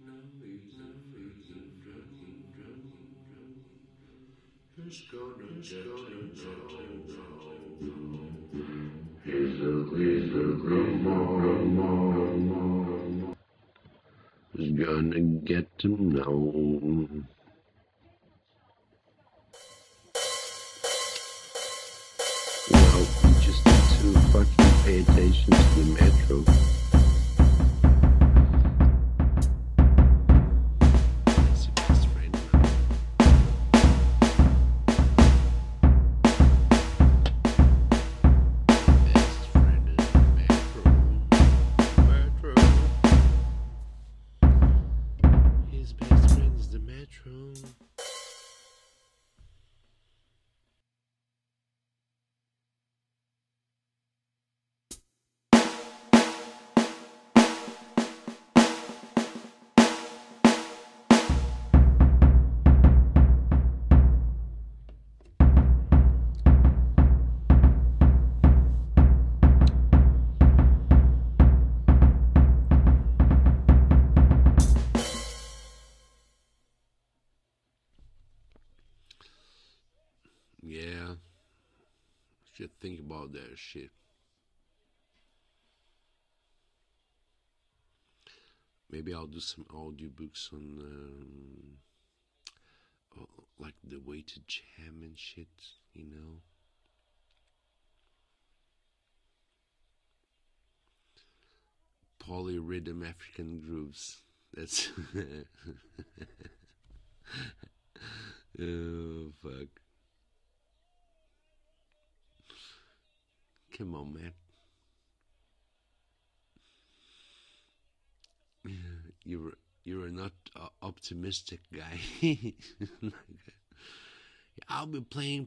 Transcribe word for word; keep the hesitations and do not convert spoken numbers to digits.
Who's gonna get to know? He's a little more. Who's gonna get to know? Well, you just need to fucking pay attention to the metro. That's your best friend now. Best friend is the metro. Metro. His best friend is the metro. Yeah, should think about that shit. Maybe I'll do some audiobooks on um, oh, like the way to jam and shit, you know. Polyrhythm African grooves. That's oh fuck. Come on, man. You're you're not uh, optimistic guy. I'll be playing